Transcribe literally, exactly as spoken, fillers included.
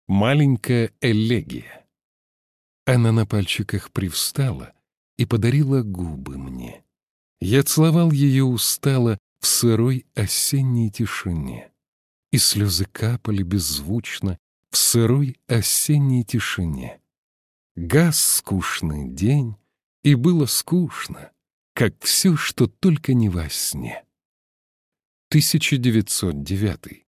Маленькая элегия. Она на пальчиках привстала и подарила губы мне. Я целовал ее устало в сырой осенней тишине, и слезы капали беззвучно в сырой осенней тишине. Гас скучный день, и было скучно, как все, что только не во сне. тысяча девятьсот девятый.